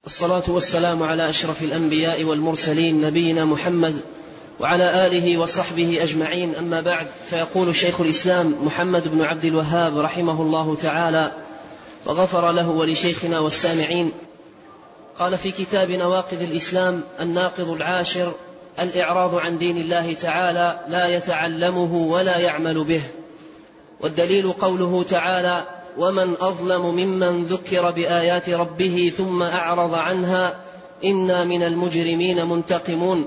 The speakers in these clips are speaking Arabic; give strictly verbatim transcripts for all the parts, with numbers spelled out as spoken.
الصلاة والسلام على أشرف الأنبياء والمرسلين نبينا محمد وعلى آله وصحبه أجمعين، أما بعد. فيقول شيخ الإسلام محمد بن عبد الوهاب رحمه الله تعالى وغفر له ولشيخنا والسامعين، قال في كتاب نواقض الإسلام: الناقض العاشر الإعراض عن دين الله تعالى، لا يتعلمه ولا يعمل به. والدليل قوله تعالى: ومن أظلم ممن ذكر بآيات ربه ثم أعرض عنها إنا من المجرمين منتقمون.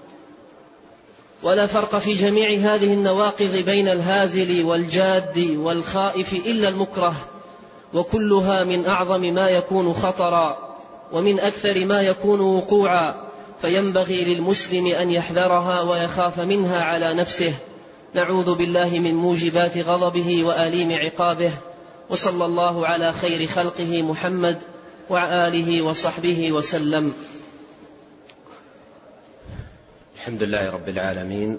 ولا فرق في جميع هذه النواقض بين الهازل والجاد والخائف إلا المكره، وكلها من أعظم ما يكون خطرا ومن أكثر ما يكون وقوعا، فينبغي للمسلم أن يحذرها ويخاف منها على نفسه. نعوذ بالله من موجبات غضبه وآليم عقابه. وصلى الله على خير خلقه محمد وعلى آله وصحبه وسلم. الحمد لله رب العالمين،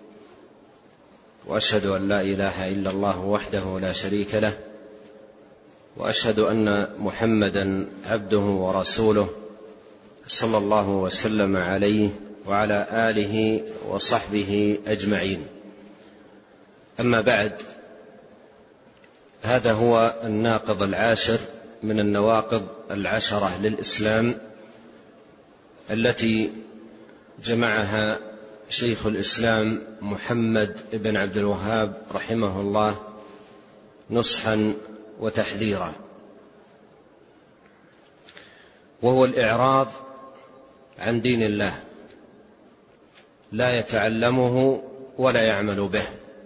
وأشهد أن لا إله إلا الله وحده لا شريك له، وأشهد أن محمدا عبده ورسوله صلى الله وسلم عليه وعلى آله وصحبه أجمعين. أما بعد، هذا هو الناقض العاشر من النواقض العشرة للإسلام التي جمعها شيخ الإسلام محمد بن عبد الوهاب رحمه الله نصحا وتحذيرا، وهو الإعراض عن دين الله، لا يتعلمه ولا يعمل به.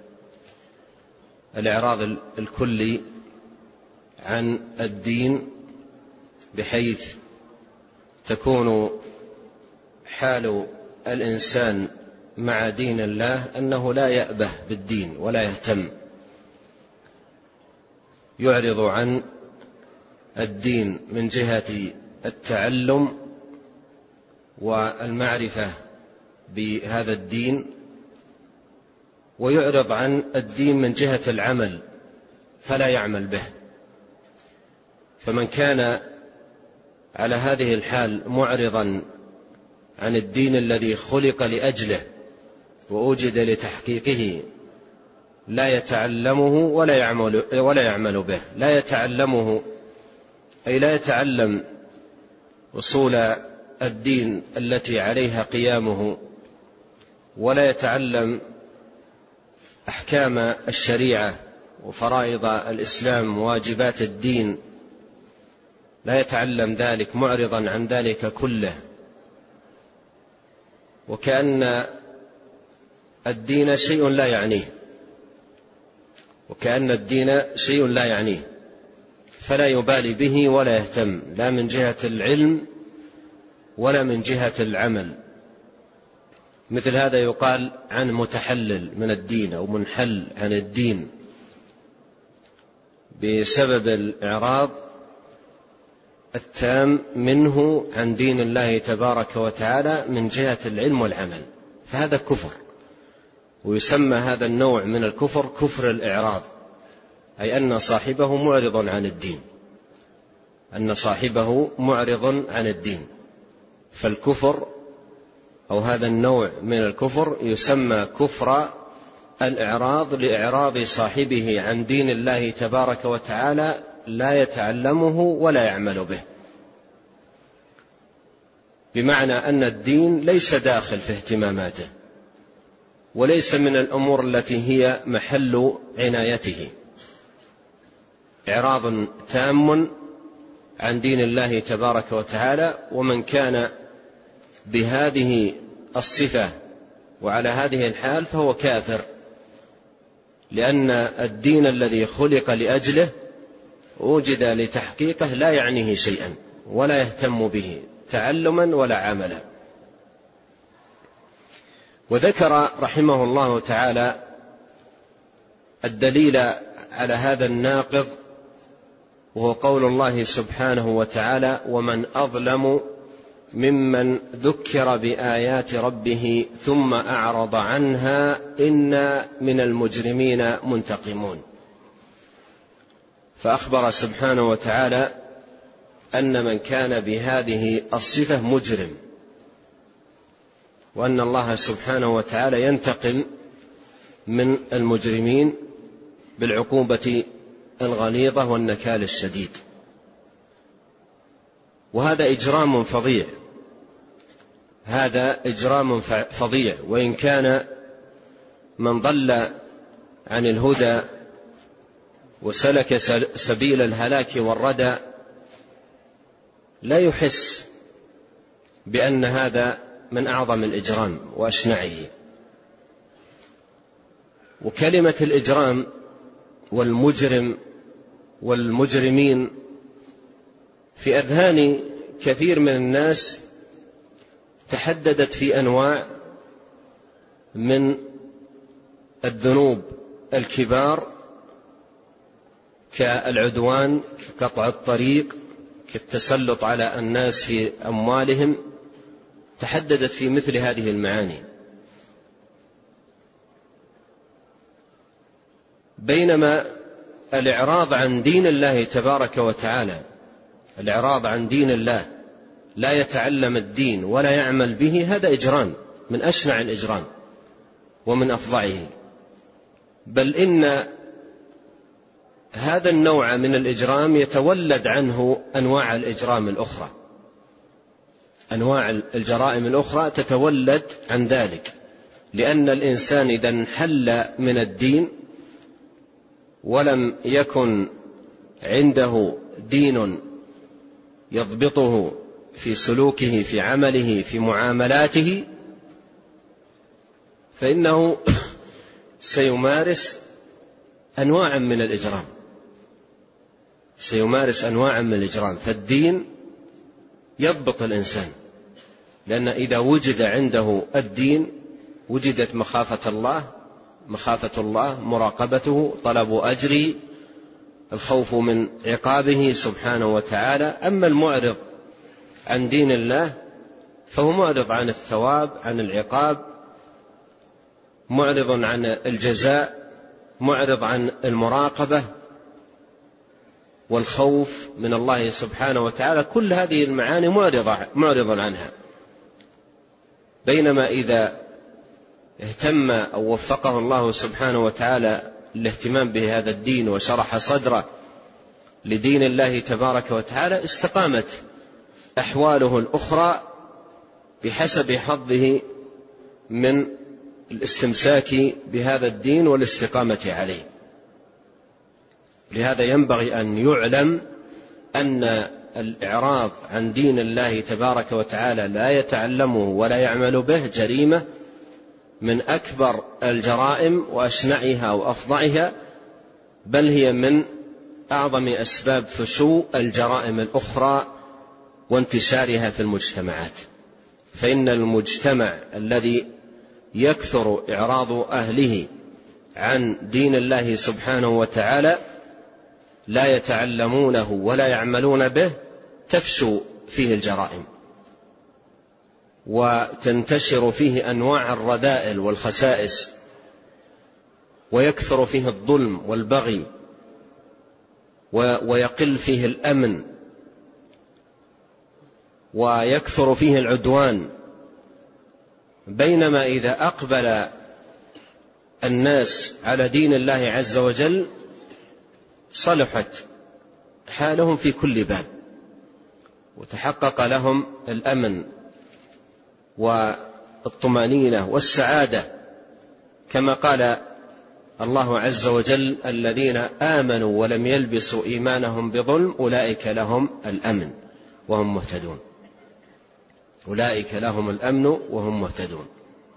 الإعراض الكلي عن الدين، بحيث تكون حال الإنسان مع دين الله أنه لا يأبه بالدين ولا يهتم، يعرض عن الدين من جهة التعلم والمعرفة بهذا الدين، ويعرض عن الدين من جهة العمل فلا يعمل به. فمن كان على هذه الحال معرضا عن الدين الذي خلق لأجله وأوجد لتحقيقه، لا يتعلمه ولا يعمل, ولا يعمل به. لا يتعلمه أي لا يتعلم أصول الدين التي عليها قيامه، ولا يتعلم أحكام الشريعة وفرائض الإسلام وواجبات الدين، لا يتعلم ذلك، معرضا عن ذلك كله، وكأن الدين شيء لا يعنيه وكأن الدين شيء لا يعنيه فلا يبالي به ولا يهتم، لا من جهة العلم ولا من جهة العمل. مثل هذا يقال عن متحلل من الدين أو منحل عن الدين بسبب الإعراض التام منه عن دين الله تبارك وتعالى من جهة العلم والعمل، فهذا كفر. ويسمى هذا النوع من الكفر كفر الإعراض، أي أن صاحبه معرض عن الدين أن صاحبه معرض عن الدين فالكفر أو هذا النوع من الكفر يسمى كفر الإعراض، لإعراض صاحبه عن دين الله تبارك وتعالى، لا يتعلمه ولا يعمل به، بمعنى أن الدين ليس داخل في اهتماماته وليس من الأمور التي هي محل عنايته. إعراض تام عن دين الله تبارك وتعالى. ومن كان بهذه الصفة وعلى هذه الحال فهو كافر، لأن الدين الذي خلق لأجله وجد لتحقيقه لا يعنيه شيئا ولا يهتم به تعلما ولا عملا. وذكر رحمه الله تعالى الدليل على هذا الناقض، وهو قول الله سبحانه وتعالى: ومن أظلم ممن ذكر بآيات ربه ثم أعرض عنها إنا من المجرمين منتقمون. فأخبر سبحانه وتعالى أن من كان بهذه الصفة مجرم، وأن الله سبحانه وتعالى ينتقم من المجرمين بالعقوبة الغليظة والنكال الشديد. وهذا إجرام فظيع، هذا إجرام فظيع. وإن كان من ضل عن الهدى وسلك سبيل الهلاك والردى لا يحس بأن هذا من أعظم الإجرام وأشنعه. وكلمة الإجرام والمجرم والمجرمين في أذهان كثير من الناس تحددت في أنواع من الذنوب الكبار كالعدوان، كقطع الطريق، كالتسلط على الناس في أموالهم، تحددت في مثل هذه المعاني. بينما الإعراض عن دين الله تبارك وتعالى، الإعراض عن دين الله، لا يتعلم الدين ولا يعمل به، هذا إجرام من أشنع الإجرام ومن أفظعه. بل إن هذا النوع من الإجرام يتولد عنه أنواع الإجرام الأخرى، أنواع الجرائم الأخرى تتولد عن ذلك، لأن الإنسان إذا انحل من الدين ولم يكن عنده دين يضبطه في سلوكه، في عمله، في معاملاته، فإنه سيمارس أنواعا من الإجرام، سيمارس أنواعا من الإجرام. فالدين يضبط الإنسان، لأن إذا وجد عنده الدين وجدت مخافة الله، مخافة الله، مراقبته، طلب أجره، الخوف من عقابه سبحانه وتعالى. أما المعرض عن دين الله فهو معرض عن الثواب، عن العقاب، معرض عن الجزاء، معرض عن المراقبة والخوف من الله سبحانه وتعالى. كل هذه المعاني معرض عنها. بينما إذا اهتم أو وفقه الله سبحانه وتعالى الاهتمام بهذا الدين وشرح صدره لدين الله تبارك وتعالى، استقامت أحواله الأخرى بحسب حظه من الاستمساك بهذا الدين والاستقامة عليه. لهذا ينبغي أن يعلم أن الإعراض عن دين الله تبارك وتعالى لا يتعلمه ولا يعمل به جريمة من أكبر الجرائم وأشنعها وأفظعها، بل هي من أعظم أسباب فشو الجرائم الأخرى وانتشارها في المجتمعات. فإن المجتمع الذي يكثر إعراض أهله عن دين الله سبحانه وتعالى لا يتعلمونه ولا يعملون به تفشو فيه الجرائم وتنتشر فيه أنواع الرذائل والخسائس، ويكثر فيه الظلم والبغي، ويقل فيه الأمن، ويكثر فيه العدوان. بينما إذا أقبل الناس على دين الله عز وجل صلحت حالهم في كل باب، وتحقق لهم الأمن والطمأنينة والسعادة، كما قال الله عز وجل: الذين آمنوا ولم يلبسوا إيمانهم بظلم أولئك لهم الأمن وهم مهتدون، أولئك لهم الأمن وهم مهتدون.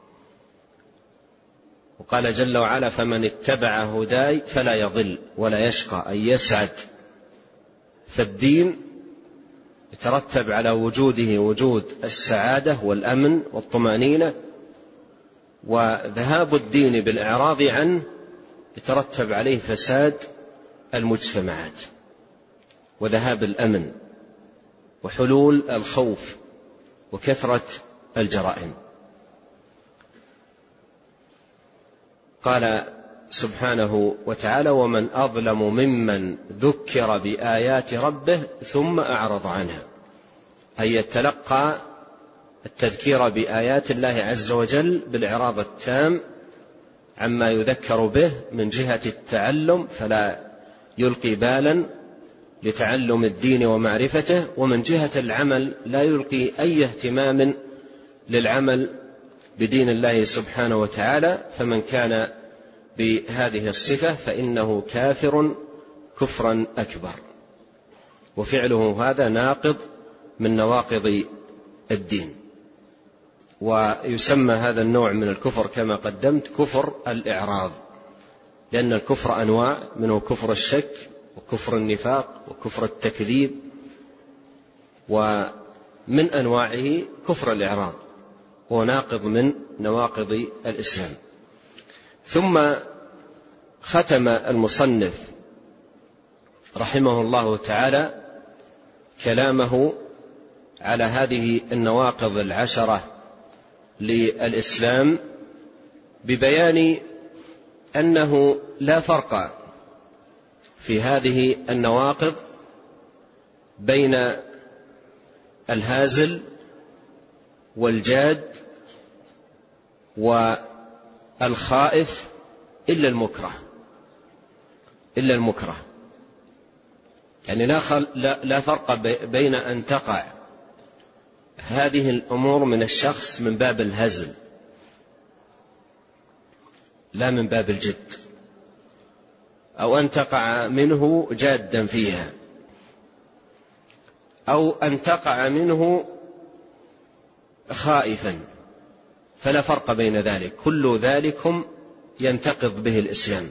وقال جل وعلا: فمن اتبع هداي فلا يضل ولا يشقى، أي يسعد. فالدين يترتب على وجوده وجود السعادة والأمن والطمأنينة، وذهاب الدين بالإعراض عنه يترتب عليه فساد المجتمعات وذهاب الأمن وحلول الخوف وكثرة الجرائم. قال سبحانه وتعالى: ومن أظلم ممن ذكر بآيات ربه ثم أعرض عنها، أي يتلقى التذكير بآيات الله عز وجل بالإعراض التام عما يذكر به من جهة التعلم، فلا يلقي بالا لتعلم الدين ومعرفته، ومن جهة العمل لا يلقي أي اهتمام للعمل بدين الله سبحانه وتعالى. فمن كان بهذه الصفة فإنه كافر كفرا أكبر، وفعله هذا ناقض من نواقض الدين. ويسمى هذا النوع من الكفر كما قدمت كفر الإعراض، لأن الكفر أنواع، منه كفر الشك وكفر النفاق وكفر التكذيب، ومن أنواعه كفر الإعراض، هو ناقض من نواقض الإسلام. ثم ختم المصنف رحمه الله تعالى كلامه على هذه النواقض العشرة للإسلام ببيان أنه لا فرق في هذه النواقض بين الهازل والجاد والخائف إلا المكره إلا المكره يعني لا, خل... لا... لا فرق بين أن تقع هذه الأمور من الشخص من باب الهزل لا من باب الجد، أو أن تقع منه جادا فيها، أو أن تقع منه خائفا، فلا فرق بين ذلك، كل ذلكم ينتقض به الإسلام.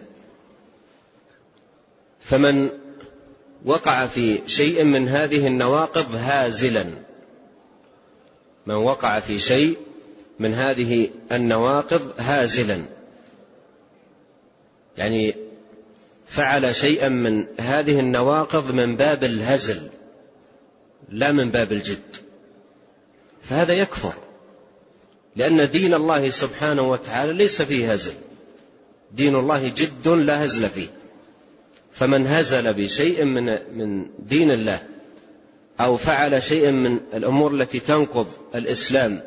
فمن وقع في شيء من هذه النواقض هازلا، من وقع في شيء من هذه النواقض هازلا يعني فعل شيئا من هذه النواقض من باب الهزل لا من باب الجد، فهذا يكفر، لأن دين الله سبحانه وتعالى ليس فيه هزل، دين الله جد لا هزل فيه. فمن هزل بشيء من من دين الله أو فعل شيئا من الأمور التي تنقض الإسلام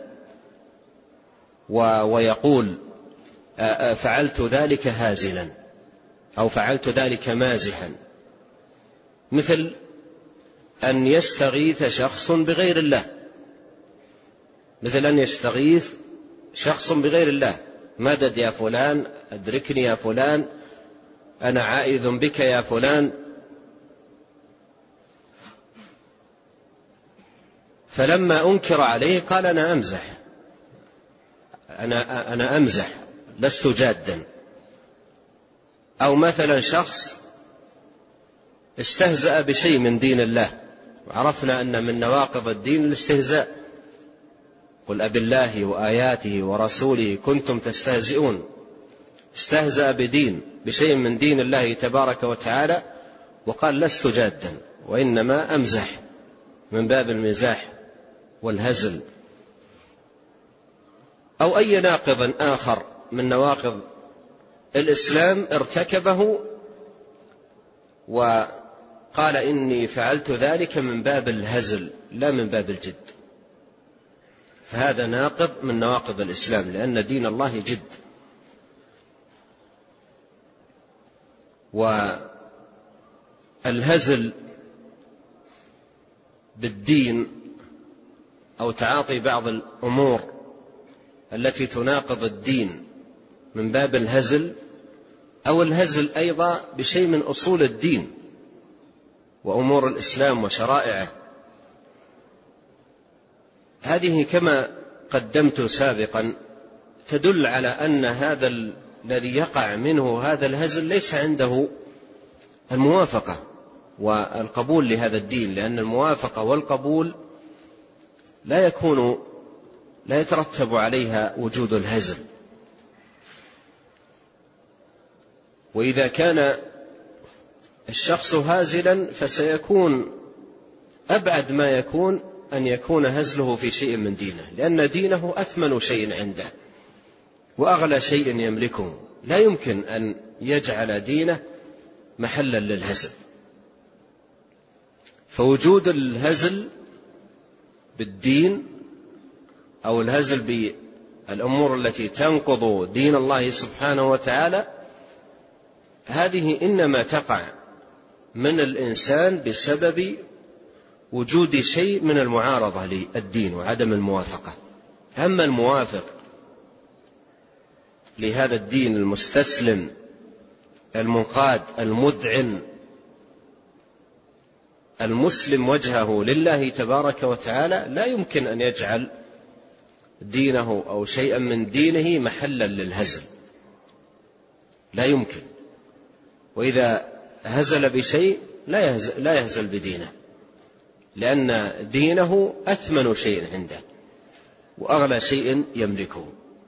ويقول فعلت ذلك هازلا أو فعلت ذلك مازحا، مثل أن يستغيث شخص بغير الله، مثل أن يستغيث شخص بغير الله: مدد يا فلان، أدركني يا فلان، أنا عائذ بك يا فلان. فلما أنكر عليه قال أنا أمزح أنا, أنا أمزح لست جادا. أو مثلا شخص استهزأ بشيء من دين الله، وعرفنا أن من نواقض الدين الاستهزاء: قل أبالله وآياته ورسوله كنتم تستهزئون. استهزأ بدين بشيء من دين الله تبارك وتعالى وقال لست جادا وإنما أمزح، من باب المزاح والهزل. أو أي ناقض آخر من نواقض الإسلام ارتكبه وقال إني فعلت ذلك من باب الهزل لا من باب الجد، فهذا ناقض من نواقض الإسلام، لأن دين الله جد. والهزل بالدين أو تعاطي بعض الأمور التي تناقض الدين من باب الهزل، أو الهزل أيضا بشيء من أصول الدين وأمور الإسلام وشرائعه، هذه كما قدمت سابقا تدل على أن هذا الذي يقع منه هذا الهزل ليس عنده الموافقة والقبول لهذا الدين، لأن الموافقة والقبول لا يكون لا يترتب عليها وجود الهزل. وإذا كان الشخص هازلا فسيكون أبعد ما يكون أن يكون هزله في شيء من دينه، لأن دينه أثمن شيء عنده وأغلى شيء يملكه، لا يمكن أن يجعل دينه محلا للهزل. فوجود الهزل بالدين أو الهزل بالأمور التي تنقض دين الله سبحانه وتعالى هذه إنما تقع من الإنسان بسبب وجود شيء من المعارضة للدين وعدم الموافقة. أما الموافق لهذا الدين المستسلم المنقاد المذعن المسلم وجهه لله تبارك وتعالى لا يمكن أن يجعل دينه أو شيئا من دينه محلا للهزل، لا يمكن. وإذا هزل بشيء لا يهزل, لا يهزل بدينه، لأن دينه أثمن شيء عنده وأغلى شيء يملكه.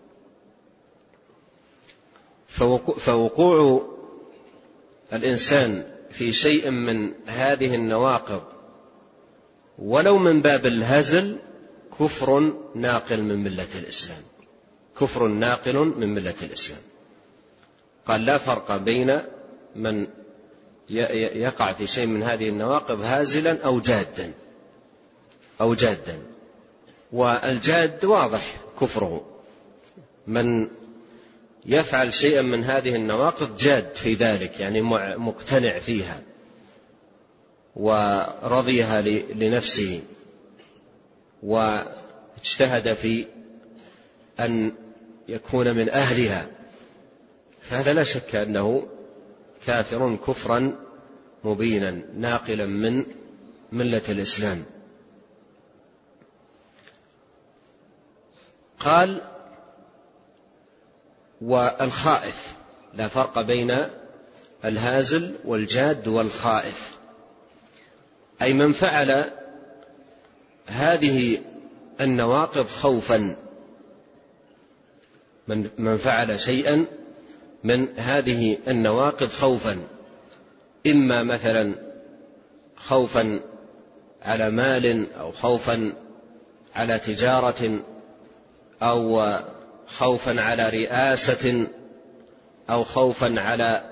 فوقوع الإنسان في شيء من هذه النواقض ولو من باب الهزل كفر ناقل من ملة الإسلام، كفر ناقل من ملة الإسلام. قال لا فرق بين من يقع في شيء من هذه النواقض هازلا أو جادا أو جادا والجاد واضح كفره. من يفعل شيئا من هذه النواقض جاد في ذلك، يعني مقتنع فيها ورضيها لنفسه واجتهد في أن يكون من أهلها، فهذا لا شك أنه كافر كفرا مبينا ناقلا من ملة الإسلام. قال والخائف، لا فرق بين الهازل والجاد والخائف، أي من فعل هذه النواقض خوفا، من, من فعل شيئا من هذه النواقض خوفا، إما مثلا خوفا على مال أو خوفا على تجارة أو خوفا على رئاسة أو خوفا على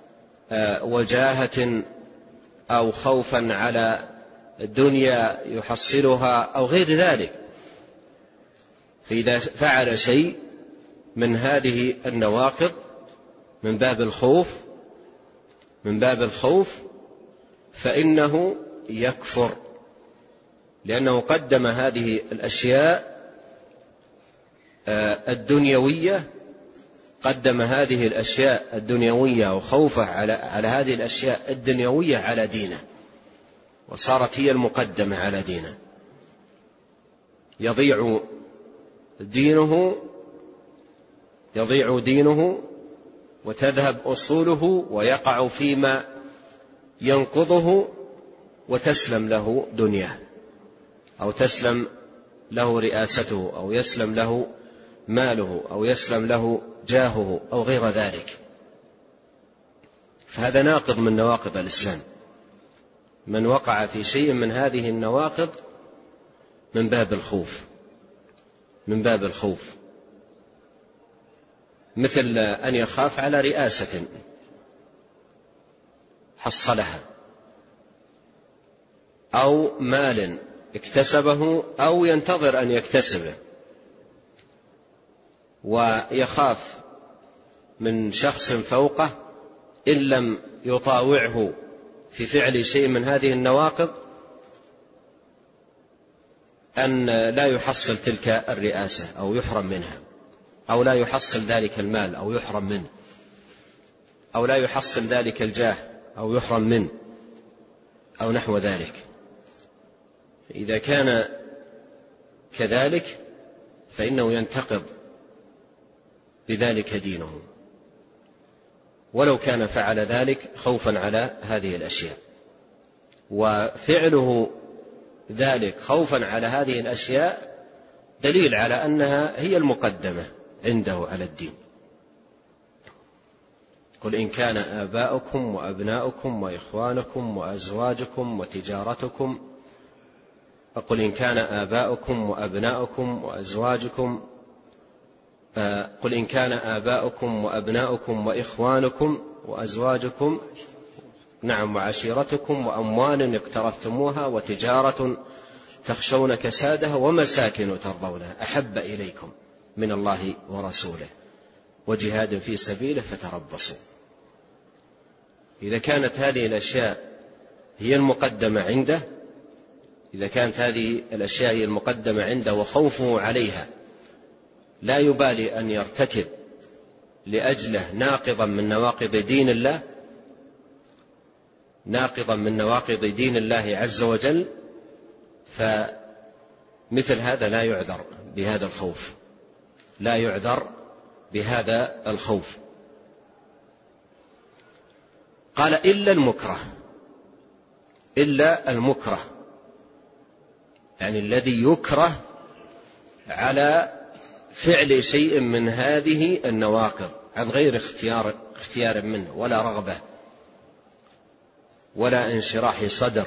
وجاهة أو خوفا على دنيا يحصلها أو غير ذلك. فإذا فعل شيء من هذه النواقض من باب الخوف من باب الخوف فإنه يكفر، لأنه قدم هذه الأشياء الدنيوية قدم هذه الأشياء الدنيوية وخوفه على على هذه الأشياء الدنيوية على دينه، وصارت هي المقدمة على دينه. يضيع دينه يضيع دينه وتذهب أصوله ويقع فيما ينقضه وتسلم له دنياه أو تسلم له رئاسته أو يسلم له ماله أو يسلم له جاهه أو غير ذلك. فهذا ناقض من نواقض الإسلام. من وقع في شيء من هذه النواقض من باب الخوف من باب الخوف مثل أن يخاف على رئاسة حصلها أو مال اكتسبه أو ينتظر أن يكتسبه، ويخاف من شخص فوقه إن لم يطاوعه في فعل شيء من هذه النواقض أن لا يحصل تلك الرئاسة أو يحرم منها، أو لا يحصل ذلك المال أو يحرم منه، أو لا يحصل ذلك الجاه أو يحرم منه، أو نحو ذلك. إذا كان كذلك فإنه ينتقض بذلك دينه، ولو كان فعل ذلك خوفا على هذه الأشياء. وفعله ذلك خوفا على هذه الأشياء دليل على أنها هي المقدمة عنده على الدين. قل إن كان آباؤكم وأبناؤكم وإخوانكم وأزواجكم وتجارتكم قل إن كان آباؤكم وأبناؤكم وأزواجكم قل إن كان آباؤكم وأبناؤكم وإخوانكم وأزواجكم نعم وعشيرتكم وأموال اقترفتموها وتجارة تخشون كسادها ومساكن ترضونها أحب إليكم من الله ورسوله وجهاد في سبيله فتربصوا. إذا كانت هذه الأشياء هي المقدمة عنده إذا كانت هذه الأشياء هي المقدمة عنده وخوفه عليها لا يبالي أن يرتكب لأجله ناقضا من نواقض دين الله ناقضا من نواقض دين الله عز وجل، فمثل هذا لا يعذر بهذا الخوف لا يعذر بهذا الخوف. قال إلا المكره إلا المكره يعني الذي يكره على فعل شيء من هذه النواقض عن غير اختيار اختيار منه ولا رغبة ولا انشراح صدر،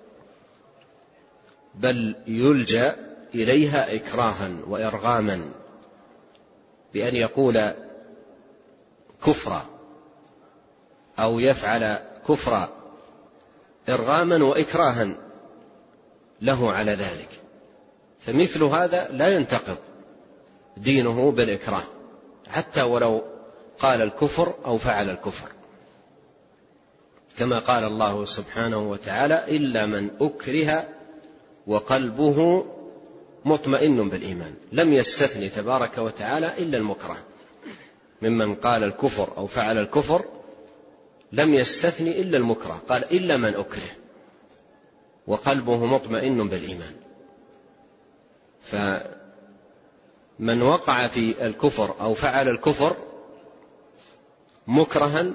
بل يلجأ إليها إكراها وإرغاما بأن يقول كفرا أو يفعل كفرا إرغاما وإكراها له على ذلك. فمثل هذا لا ينتقض دينه بالإكراه حتى ولو قال الكفر أو فعل الكفر، كما قال الله سبحانه وتعالى إلا من أكره وقلبه مطمئن بالإيمان. لم يستثني تبارك وتعالى إلا المكره ممن قال الكفر أو فعل الكفر، لم يستثني إلا المكره، قال إلا من أكره وقلبه مطمئن بالإيمان. فمن وقع في الكفر أو فعل الكفر مكرها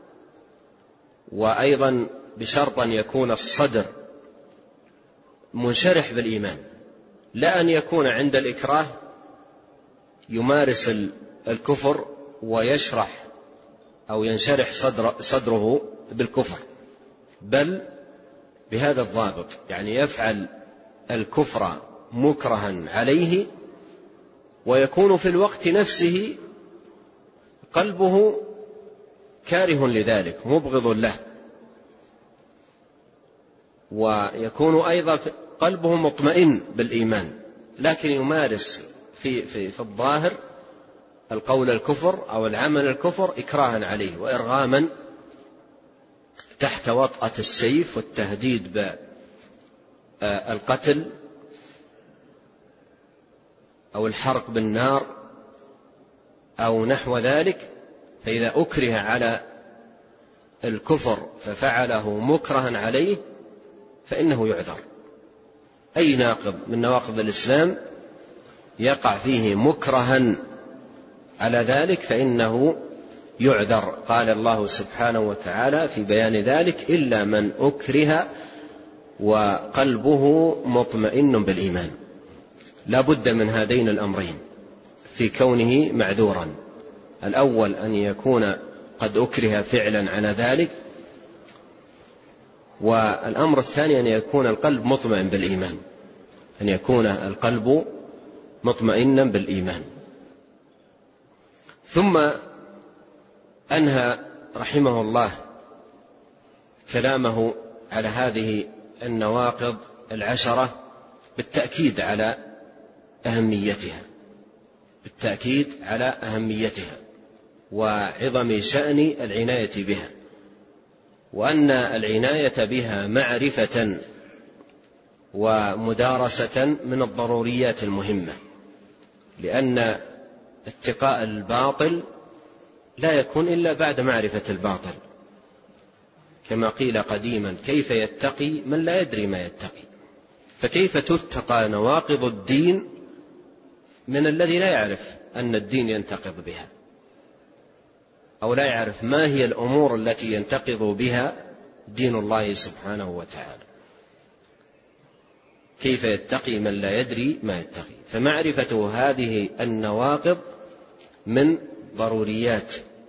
وأيضا بشرط أن يكون الصدر منشرح بالإيمان، لا أن يكون عند الإكراه يمارس الكفر ويشرح أو ينشرح صدر صدره بالكفر، بل بهذا الضابط يعني يفعل الكفر مكرها عليه ويكون في الوقت نفسه قلبه كاره لذلك مبغض له، ويكون أيضا قلبه مطمئن بالإيمان لكن يمارس في, في, في الظاهر القول الكفر أو العمل الكفر إكراها عليه وإرغاما تحت وطأة السيف والتهديد بالقتل أو الحرق بالنار أو نحو ذلك. فإذا أكره على الكفر ففعله مكرها عليه فإنه يعذر. أي ناقض من نواقض الإسلام يقع فيه مكرها على ذلك فإنه يعذر. قال الله سبحانه وتعالى في بيان ذلك إلا من أكره وقلبه مطمئن بالإيمان. لا بد من هذين الأمرين في كونه معذورا، الأول أن يكون قد أكره فعلا على ذلك، والأمر الثاني أن يكون القلب مطمئن بالإيمان أن يكون القلب مطمئنا بالإيمان. ثم أنهى رحمه الله كلامه على هذه النواقض العشرة بالتأكيد على أهميتها بالتأكيد على أهميتها وعظم شأن العناية بها، وأن العناية بها معرفة ومدارسة من الضروريات المهمة، لأن اتقاء الباطل لا يكون إلا بعد معرفة الباطل، كما قيل قديما كيف يتقي من لا يدري ما يتقي. فكيف تتقى نواقض الدين من الذي لا يعرف أن الدين ينتقض بها أو لا يعرف ما هي الأمور التي ينتقض بها دين الله سبحانه وتعالى؟ كيف يتقي من لا يدري ما يتقي؟ فمعرفة هذه النواقض من ضروريات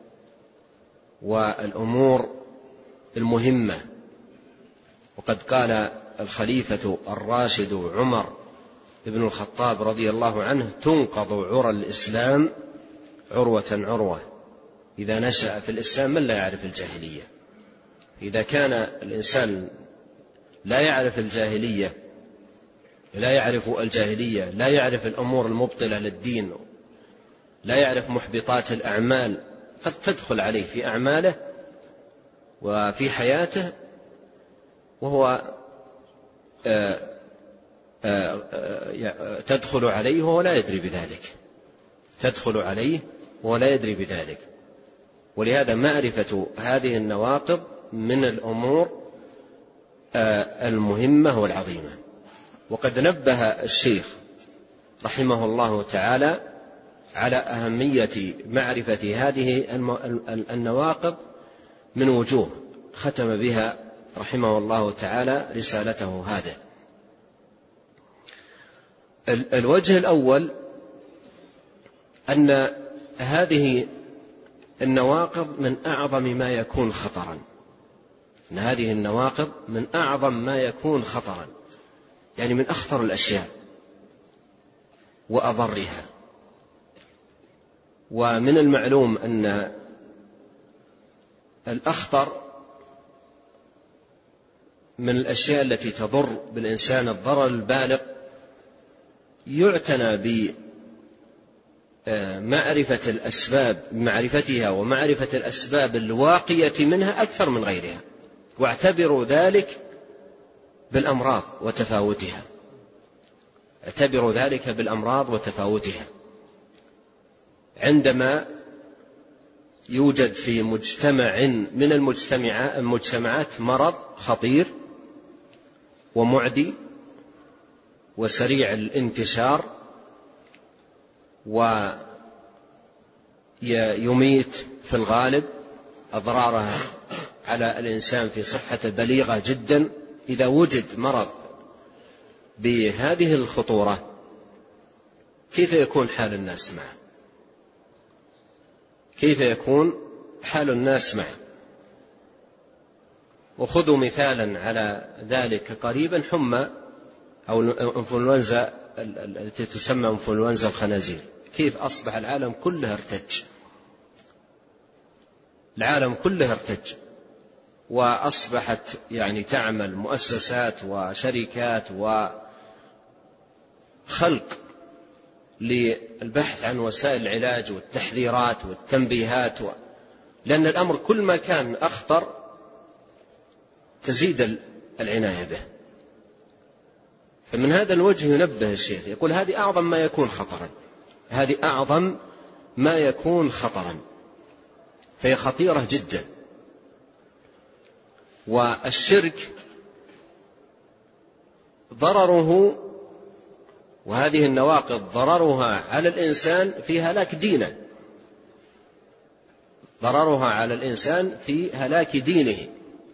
والأمور المهمة. وقد قال الخليفة الراشد عمر بن الخطاب رضي الله عنه: تنقض عرى الإسلام عروة عروة إذا نشأ في الإسلام من لا يعرف الجاهلية. إذا كان الإنسان لا يعرف الجاهلية لا يعرف الجاهلية لا يعرف الأمور المبطلة للدين، لا يعرف محبطات الأعمال قد تدخل عليه في أعماله وفي حياته وهو تدخل عليه وهو لا يدري بذلك تدخل عليه وهو لا يدري بذلك. ولهذا معرفة هذه النواقض من الأمور المهمة والعظيمة. وقد نبه الشيخ رحمه الله تعالى على أهمية معرفة هذه النواقض من وجوه ختم بها رحمه الله تعالى رسالته هذه. الوجه الأول أن هذه النواقض من أعظم ما يكون خطرا أن هذه النواقض من أعظم ما يكون خطرا يعني من أخطر الأشياء وأضرها. ومن المعلوم أن الأخطر من الأشياء التي تضر بالإنسان الضرر البالغ يعتنى بمعرفة الأسباب معرفتها ومعرفة الأسباب الواقية منها أكثر من غيرها. واعتبروا ذلك بالأمراض وتفاوتها اعتبروا ذلك بالأمراض وتفاوتها. عندما يوجد في مجتمع من المجتمعات مرض خطير ومعدي وسريع الانتشار ويميت في الغالب أضرارها على الإنسان في صحة بليغة جدا، إذا وجد مرض بهذه الخطورة كيف يكون حال الناس معه؟ كيف يكون حال الناس معه؟ وخذوا مثالا على ذلك قريبا حمى أو انفلونزا التي تسمى انفلونزا الخنازير. كيف أصبح العالم كله ارتج العالم كله ارتج وأصبحت يعني تعمل مؤسسات وشركات وخلق للبحث عن وسائل العلاج والتحذيرات والتنبيهات و... لأن الأمر كل ما كان أخطر تزيد العناية به. فمن هذا الوجه ينبه الشيخ يقول هذه أعظم ما يكون خطرا هذه أعظم ما يكون خطرا فهي خطيرة جدا. والشرك ضرره وهذه النواقض ضررها على الإنسان في هلاك دينه ضررها على الإنسان في هلاك دينه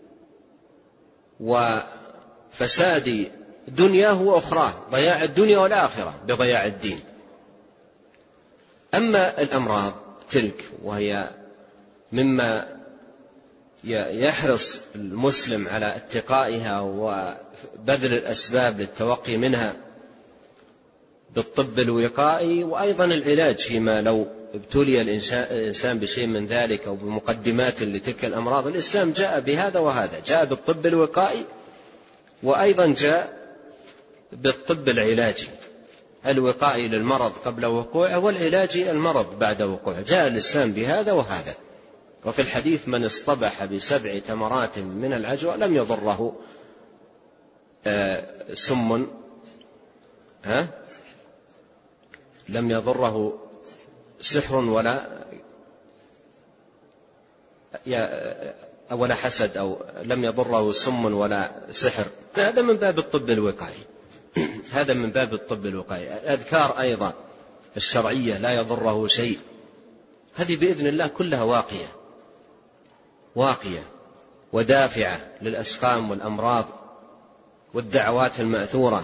وفساد دنياه وأخراه، ضياع الدنيا والآخرة بضياع الدين. أما الأمراض تلك وهي مما يحرص المسلم على اتقائها وبذل الأسباب للتوقي منها بالطب الوقائي وأيضا العلاج فيما لو ابتلي الإنسان بشيء من ذلك أو بمقدمات لتلك الأمراض. الإسلام جاء بهذا وهذا، جاء بالطب الوقائي وأيضا جاء بالطب العلاجي، الوقائي للمرض قبل وقوعه والعلاجي المرض بعد وقوعه. جاء الإسلام بهذا وهذا. وفي الحديث من اصطبح بسبع تمرات من العجوة لم يضره سم ها لم يضره سحر ولا ولا حسد أو لم يضره سم ولا سحر. هذا من باب الطب الوقائي هذا من باب الطب الوقائي. الأذكار أيضا الشرعية لا يضره شيء، هذه بإذن الله كلها واقية واقية ودافعة للأسقام والأمراض والدعوات المأثورة.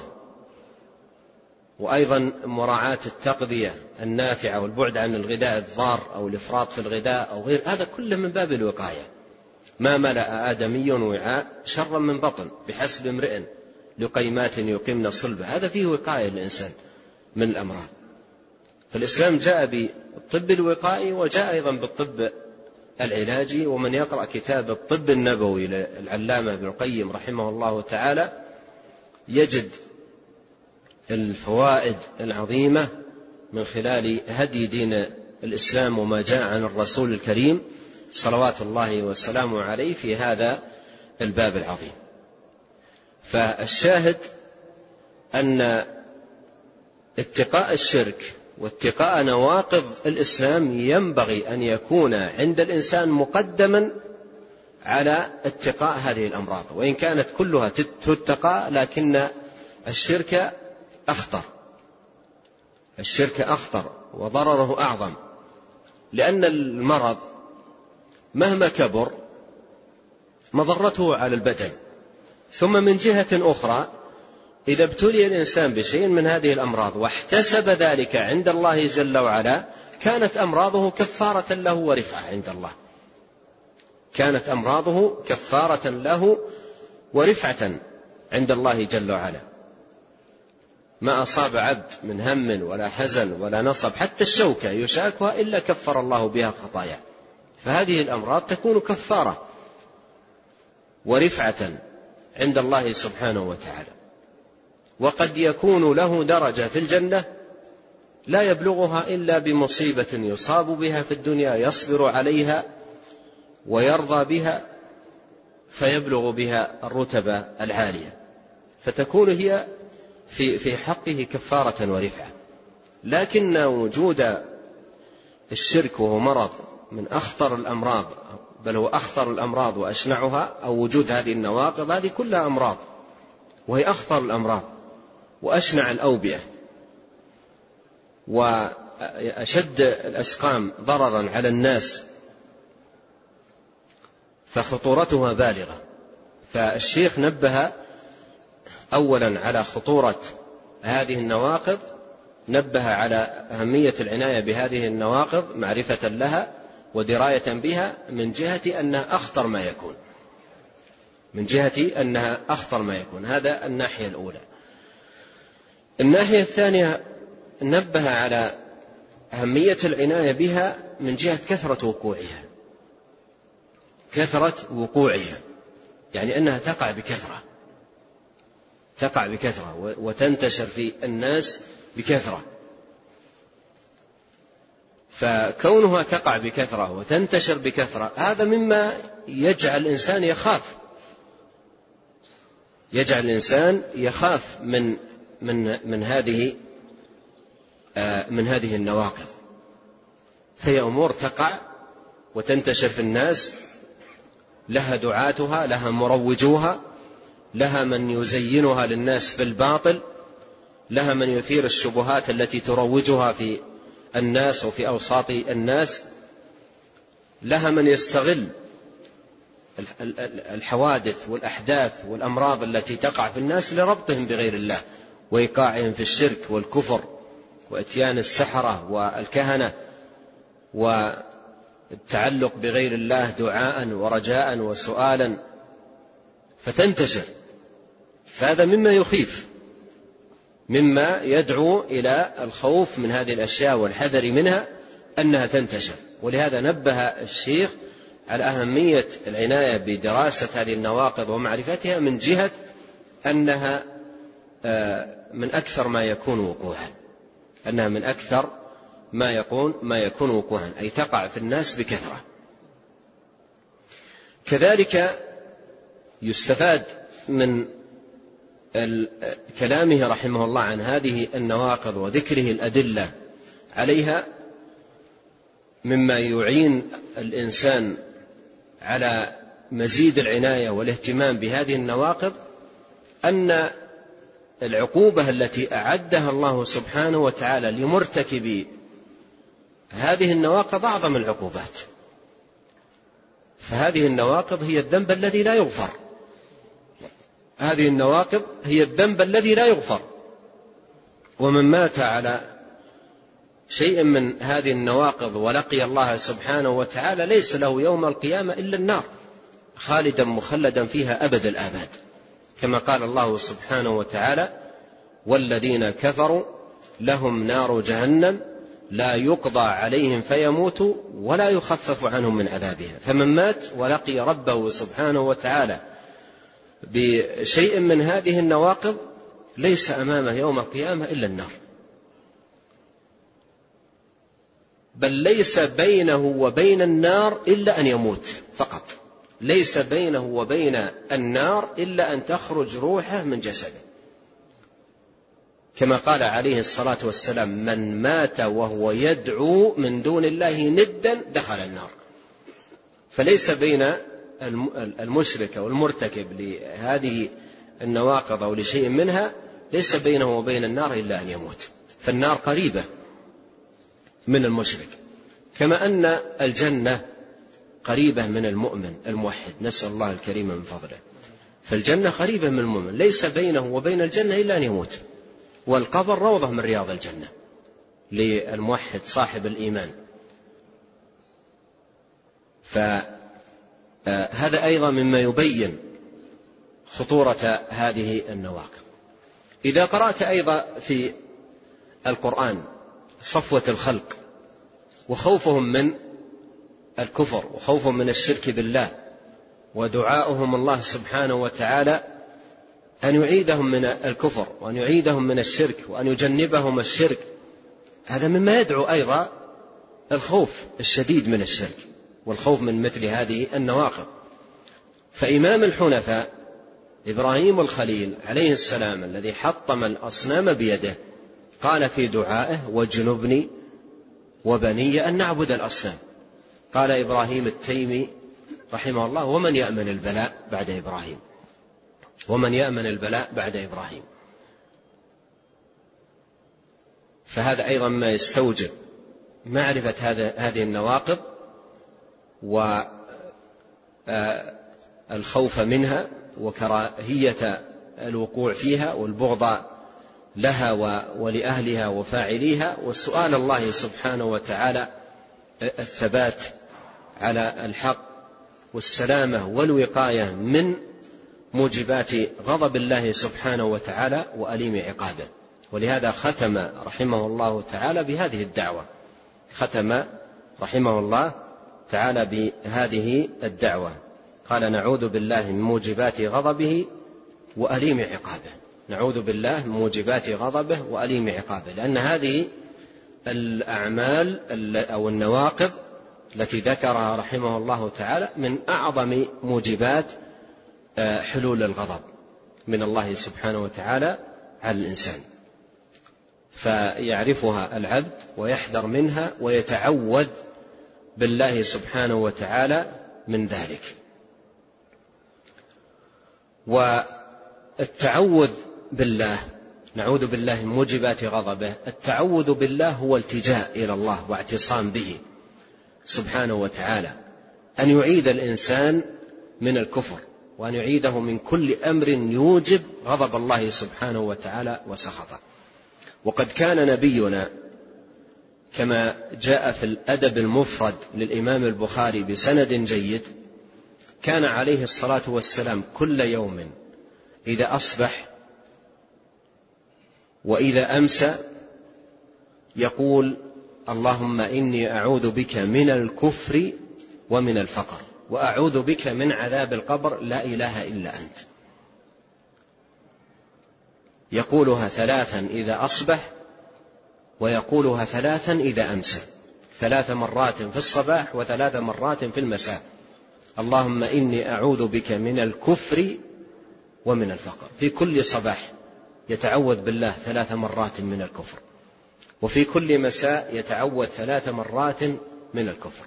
وأيضا مراعاة التغذية النافعة والبعد عن الغذاء الضار أو الإفراط في الغذاء أو غير، هذا كله من باب الوقاية. ما ملأ آدمي وعاء شرا من بطن بحسب امرئ لقيمات يقمن صلبه، هذا فيه وقاية للإنسان من الأمراض. فالإسلام جاء بالطب الوقائي وجاء أيضا بالطب العلاجي. ومن يقرأ كتاب الطب النبوي للعلامة ابن القيم رحمه الله تعالى يجد الفوائد العظيمة من خلال هدي دين الإسلام وما جاء عن الرسول الكريم صلوات الله وسلامه عليه في هذا الباب العظيم. فالشاهد أن اتقاء الشرك واتقاء نواقض الإسلام ينبغي أن يكون عند الإنسان مقدما على اتقاء هذه الأمراض، وإن كانت كلها تتقى لكن الشرك أخطر، الشرك أخطر وضرره أعظم، لأن المرض مهما كبر مضرته على البدن. ثم من جهة أخرى إذا ابتلي الإنسان بشيء من هذه الأمراض واحتسب ذلك عند الله جل وعلا كانت أمراضه كفارة له ورفعة عند الله، كانت أمراضه كفارة له ورفعة عند الله جل وعلا. ما أصاب عبد من هم ولا حزن ولا نصب حتى الشوكة يشاكها إلا كفر الله بها خطايا. فهذه الأمراض تكون كفارة ورفعة عند الله سبحانه وتعالى. وقد يكون له درجة في الجنة لا يبلغها إلا بمصيبة يصاب بها في الدنيا يصبر عليها ويرضى بها فيبلغ بها الرتبة العالية، فتكون هي في في حقه كفارة ورفعة. لكن وجود الشرك وهو مرض من أخطر الأمراض، بل هو أخطر الأمراض وأشنعها، أو وجود هذه النواقض، هذه كلها أمراض وهي أخطر الأمراض وأشنع الأوبئة وأشد الأسقام ضررا على الناس، فخطورتها بالغة. فالشيخ نبه أولا على خطورة هذه النواقض، نبه على أهمية العناية بهذه النواقض معرفة لها ودراية بها من جهة أنها أخطر ما يكون، من جهة أنها أخطر ما يكون. هذا الناحية الأولى. الناحية الثانية نبه على أهمية العناية بها من جهة كثرة وقوعها، كثرة وقوعها يعني أنها تقع بكثرة، تقع بكثرة وتنتشر في الناس بكثرة. فكونها تقع بكثرة وتنتشر بكثرة هذا مما يجعل الإنسان يخاف، يجعل الإنسان يخاف من من من هذه من هذه النواقض. هي أمور تقع وتنتشر في الناس، لها دعاتها، لها مروجوها، لها من يزينها للناس بالباطل، لها من يثير الشبهات التي تروجها في الناس وفي أوساط الناس، لها من يستغل الحوادث والأحداث والأمراض التي تقع في الناس لربطهم بغير الله وإيقاعهم في الشرك والكفر وإتيان السحرة والكهنة والتعلق بغير الله دعاء ورجاء وسؤالا، فتنتشر. فهذا مما يخيف، مما يدعو إلى الخوف من هذه الأشياء والحذر منها أنها تنتشر. ولهذا نبه الشيخ على أهمية العناية بدراسة هذه النواقض ومعرفتها من جهة أنها من أكثر ما يكون وقوعا، أنها من أكثر ما يكون ما يكون وقوعا، أي تقع في الناس بكثرة. كذلك يستفاد من كلامه رحمه الله عن هذه النواقض وذكره الأدلة عليها مما يعين الإنسان على مزيد العناية والاهتمام بهذه النواقض أن العقوبة التي أعدها الله سبحانه وتعالى لمرتكبي هذه النواقض أعظم العقوبات. فهذه النواقض هي الذنب الذي لا يغفر، هذه النواقض هي الذنب الذي لا يغفر. ومن مات على شيء من هذه النواقض ولقي الله سبحانه وتعالى ليس له يوم القيامة إلا النار، خالدا مخلدا فيها أبد الآباد، كما قال الله سبحانه وتعالى: والذين كفروا لهم نار جهنم لا يقضى عليهم فيموتوا ولا يخفف عنهم من عذابها. فمن مات ولقي ربه سبحانه وتعالى بشيء من هذه النواقض ليس أمامه يوم القيامة إلا النار، بل ليس بينه وبين النار إلا أن يموت فقط، ليس بينه وبين النار إلا أن تخرج روحه من جسده، كما قال عليه الصلاة والسلام: من مات وهو يدعو من دون الله ندا دخل النار. فليس بين المشرك أو المرتكب لهذه النواقض أو لشيء منها ليس بينه وبين النار إلا أن يموت. فالنار قريبة من المشرك، كما أن الجنة قريبة من المؤمن الموحد، نسأل الله الكريم من فضله. فالجنة قريبة من المؤمن، ليس بينه وبين الجنة إلا أن يموت. والقبر روضة من رياض الجنة للموحد صاحب الإيمان. فهذا أيضا مما يبين خطورة هذه النواقض. إذا قرأت أيضا في القرآن صفوة الخلق وخوفهم من الكفر وخوفهم من الشرك بالله ودعاؤهم الله سبحانه وتعالى أن يعيدهم من الكفر وأن يعيدهم من الشرك وأن يجنبهم الشرك، هذا مما يدعو أيضا الخوف الشديد من الشرك والخوف من مثل هذه النواقض. فإمام الحنفاء إبراهيم الخليل عليه السلام الذي حطم الأصنام بيده قال في دعائه: واجنبني وبني أن نعبد الأصنام. قال إبراهيم التيمي رحمه الله: ومن يأمن البلاء بعد إبراهيم، ومن يأمن البلاء بعد إبراهيم. فهذا أيضا ما يستوجب معرفة هذه النواقض والخوف منها وكراهية الوقوع فيها والبغض لها ولأهلها وفاعليها، والسؤال الله سبحانه وتعالى الثبات على الحق والسلامة والوقاية من موجبات غضب الله سبحانه وتعالى وأليم عقابه. ولهذا ختم رحمه الله تعالى بهذه الدعوة، ختم رحمه الله تعالى بهذه الدعوة، قال: نعوذ بالله من موجبات غضبه وأليم عقابه. نعوذ بالله من موجبات غضبه وأليم عقابه، لأن هذه الأعمال أو النواقض التي ذكرها رحمه الله تعالى من أعظم موجبات حلول الغضب من الله سبحانه وتعالى على الإنسان، فيعرفها العبد ويحذر منها ويتعوذ بالله سبحانه وتعالى من ذلك. والتعوذ بالله، نعوذ بالله من موجبات غضبه، التعوذ بالله هو التجاء إلى الله واعتصام به سبحانه وتعالى، أن يعيد الإنسان من الكفر وأن يعيده من كل أمر يوجب غضب الله سبحانه وتعالى وسخطه. وقد كان نبينا كما جاء في الأدب المفرد للإمام البخاري بسند جيد، كان عليه الصلاة والسلام كل يوم إذا أصبح وإذا أمسى يقول: اللهم إني أعوذ بك من الكفر ومن الفقر، وأعوذ بك من عذاب القبر، لا إله إلا أنت. يقولها ثلاثا إذا أصبح ويقولها ثلاثا إذا أمسى، ثلاث مرات في الصباح وثلاث مرات في المساء: اللهم إني أعوذ بك من الكفر ومن الفقر. في كل صباح يتعوذ بالله ثلاث مرات من الكفر، وفي كل مساء يتعوذ ثلاث مرات من الكفر.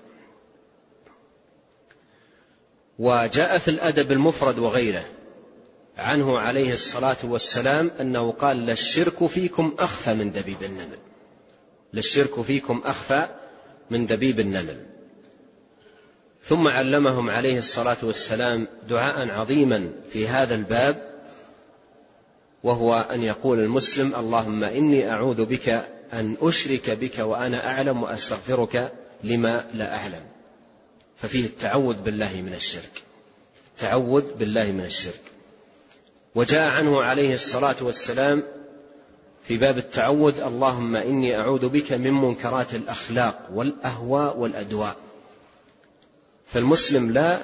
وجاء في الأدب المفرد وغيره عنه عليه الصلاة والسلام أنه قال: للشرك فيكم أخفى من دبيب النمل، للشرك فيكم أخفى من دبيب النمل. ثم علمهم عليه الصلاة والسلام دعاء عظيما في هذا الباب، وهو أن يقول المسلم: اللهم إني أعوذ بك أن أشرك بك وأنا أعلم وأستغفرك لما لا أعلم. ففيه التعوذ بالله من الشرك، تعوذ بالله من الشرك. وجاء عنه عليه الصلاة والسلام في باب التعوذ: اللهم إني أعوذ بك من منكرات الأخلاق والأهواء والأدواء. فالمسلم لا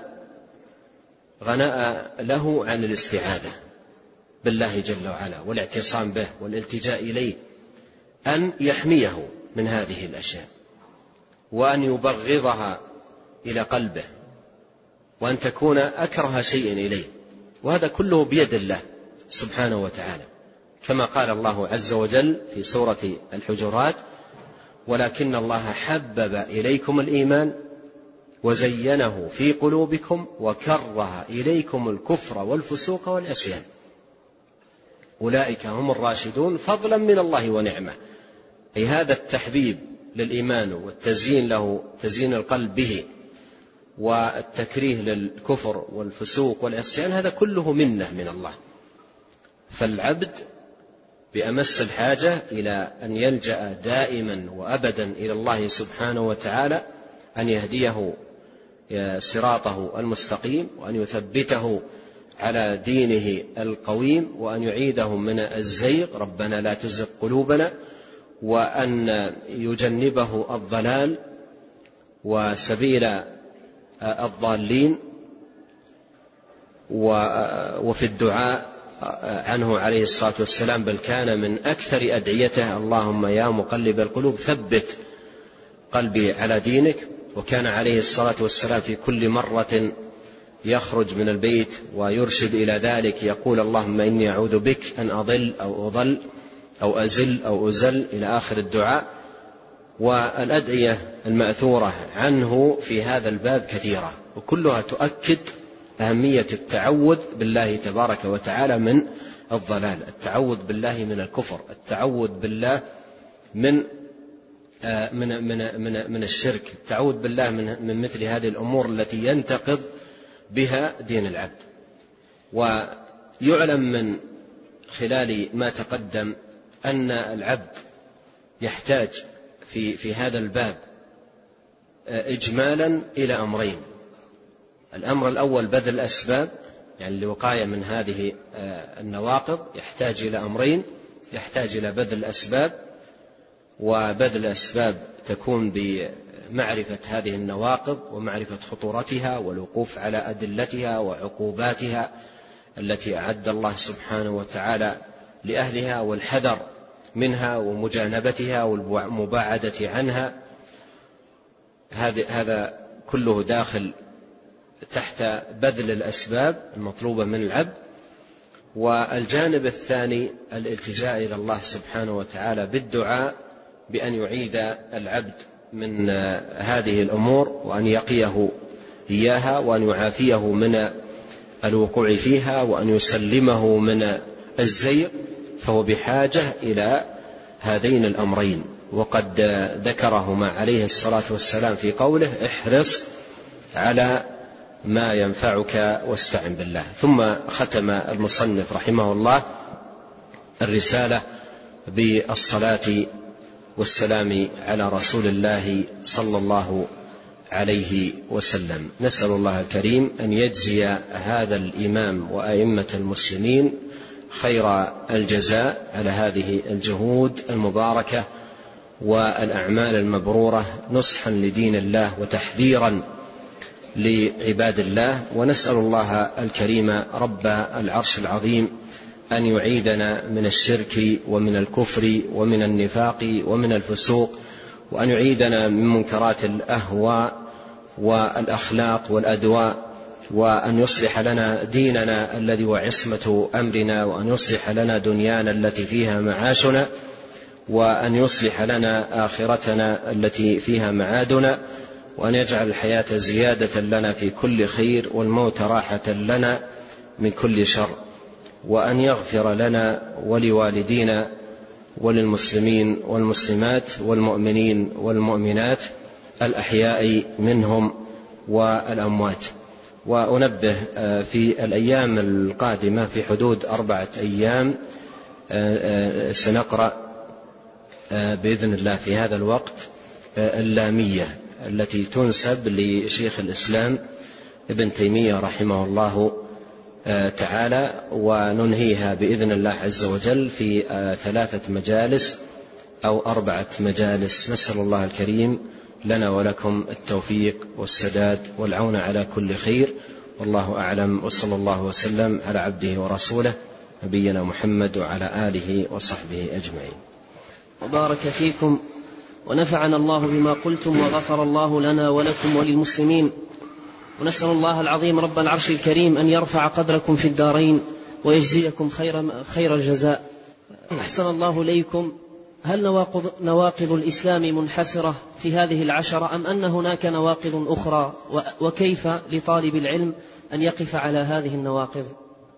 غناء له عن الاستعاذة بالله جل وعلا والاعتصام به والالتجاء إليه، أن يحميه من هذه الأشياء، وأن يبغضها إلى قلبه، وأن تكون أكره شيء إليه، وهذا كله بيد الله سبحانه وتعالى، كما قال الله عز وجل في سورة الحجرات: ولكن الله حبب إليكم الإيمان وزينه في قلوبكم وكره إليكم الكفر والفسوق والعصيان أولئك هم الراشدون فضلا من الله ونعمة. أي هذا التحبيب للإيمان والتزيين له، تزيين القلب به، والتكريه للكفر والفسوق والعصيان، هذا كله منة من الله. فالعبد بأمس الحاجة إلى أن يلجأ دائما وأبدا إلى الله سبحانه وتعالى، أن يهديه صراطه المستقيم، وأن يثبته على دينه القويم، وأن يعيده من الزيغ، ربنا لا تزغ قلوبنا، وأن يجنبه الضلال وسبيل الضالين. وفي الدعاء عنه عليه الصلاة والسلام: بل كان من أكثر أدعيته: اللهم يا مقلب القلوب ثبت قلبي على دينك. وكان عليه الصلاة والسلام في كل مرة يخرج من البيت ويرشد إلى ذلك يقول: اللهم إني أعوذ بك أن أضل أو أضل أو أزل أو أزل، إلى آخر الدعاء. والأدعية المأثورة عنه في هذا الباب كثيرة، وكلها تؤكد أهمية التعوذ بالله تبارك وتعالى من الضلال، التعوذ بالله من الكفر، التعوذ بالله من من من من, من الشرك، التعوذ بالله من, من مثل هذه الأمور التي ينتقض بها دين العبد. ويعلم من خلال ما تقدم أن العبد يحتاج في في هذا الباب إجمالا إلى أمرين: الأمر الأول بذل الأسباب، يعني الوقاية من هذه النواقض، يحتاج إلى أمرين: يحتاج إلى بذل الأسباب، وبذل الأسباب تكون بمعرفة هذه النواقض ومعرفة خطورتها والوقوف على أدلتها وعقوباتها التي أعد الله سبحانه وتعالى لأهلها، والحذر منها ومجانبتها والمباعدة عنها. هذا كله داخل تحت بذل الأسباب المطلوبة من العبد. والجانب الثاني الالتجاء إلى الله سبحانه وتعالى بالدعاء بأن يعيد العبد من هذه الأمور، وأن يقيه إياها، وأن يعافيه من الوقوع فيها، وأن يسلمه من الزيغ. فهو بحاجة إلى هذين الأمرين، وقد ذكرهما عليه الصلاة والسلام في قوله: احرص على ما ينفعك واستعن بالله. ثم ختم المصنف رحمه الله الرسالة بالصلاة والسلام على رسول الله صلى الله عليه وسلم. نسأل الله الكريم أن يجزي هذا الإمام وأئمة المسلمين خير الجزاء على هذه الجهود المباركة والأعمال المبرورة، نصحا لدين الله وتحذيرا لعباد الله. ونسأل الله الكريم رب العرش العظيم أن يعيدنا من الشرك ومن الكفر ومن النفاق ومن الفسوق، وأن يعيدنا من منكرات الأهواء والأخلاق والأدواء، وأن يصلح لنا ديننا الذي هو عصمة أمرنا، وأن يصلح لنا دنيانا التي فيها معاشنا، وأن يصلح لنا آخرتنا التي فيها معادنا، وأن يجعل الحياة زيادة لنا في كل خير، والموت راحة لنا من كل شر، وأن يغفر لنا ولوالدينا وللمسلمين والمسلمات والمؤمنين والمؤمنات الأحياء منهم والأموات. وأنبه في الأيام القادمة في حدود أربعة أيام سنقرأ بإذن الله في هذا الوقت اللامية التي تنسب لشيخ الإسلام ابن تيمية رحمه الله تعالى، وننهيها بإذن الله عز وجل في ثلاثة مجالس أو أربعة مجالس. نسأل الله الكريم لنا ولكم التوفيق والسداد والعون على كل خير، والله أعلم، وصلى الله وسلم على عبده ورسوله نبينا محمد وعلى آله وصحبه أجمعين. وبارك فيكم ونفعنا الله بما قلتم، وغفر الله لنا ولكم وللمسلمين، ونسأل الله العظيم رب العرش الكريم أن يرفع قدركم في الدارين ويجزيكم خير, خير الجزاء. أحسن الله إليكم. هل نواقض, نواقض الإسلام منحسرة في هذه العشرة أم أن هناك نواقض أخرى، وكيف لطالب العلم أن يقف على هذه النواقض؟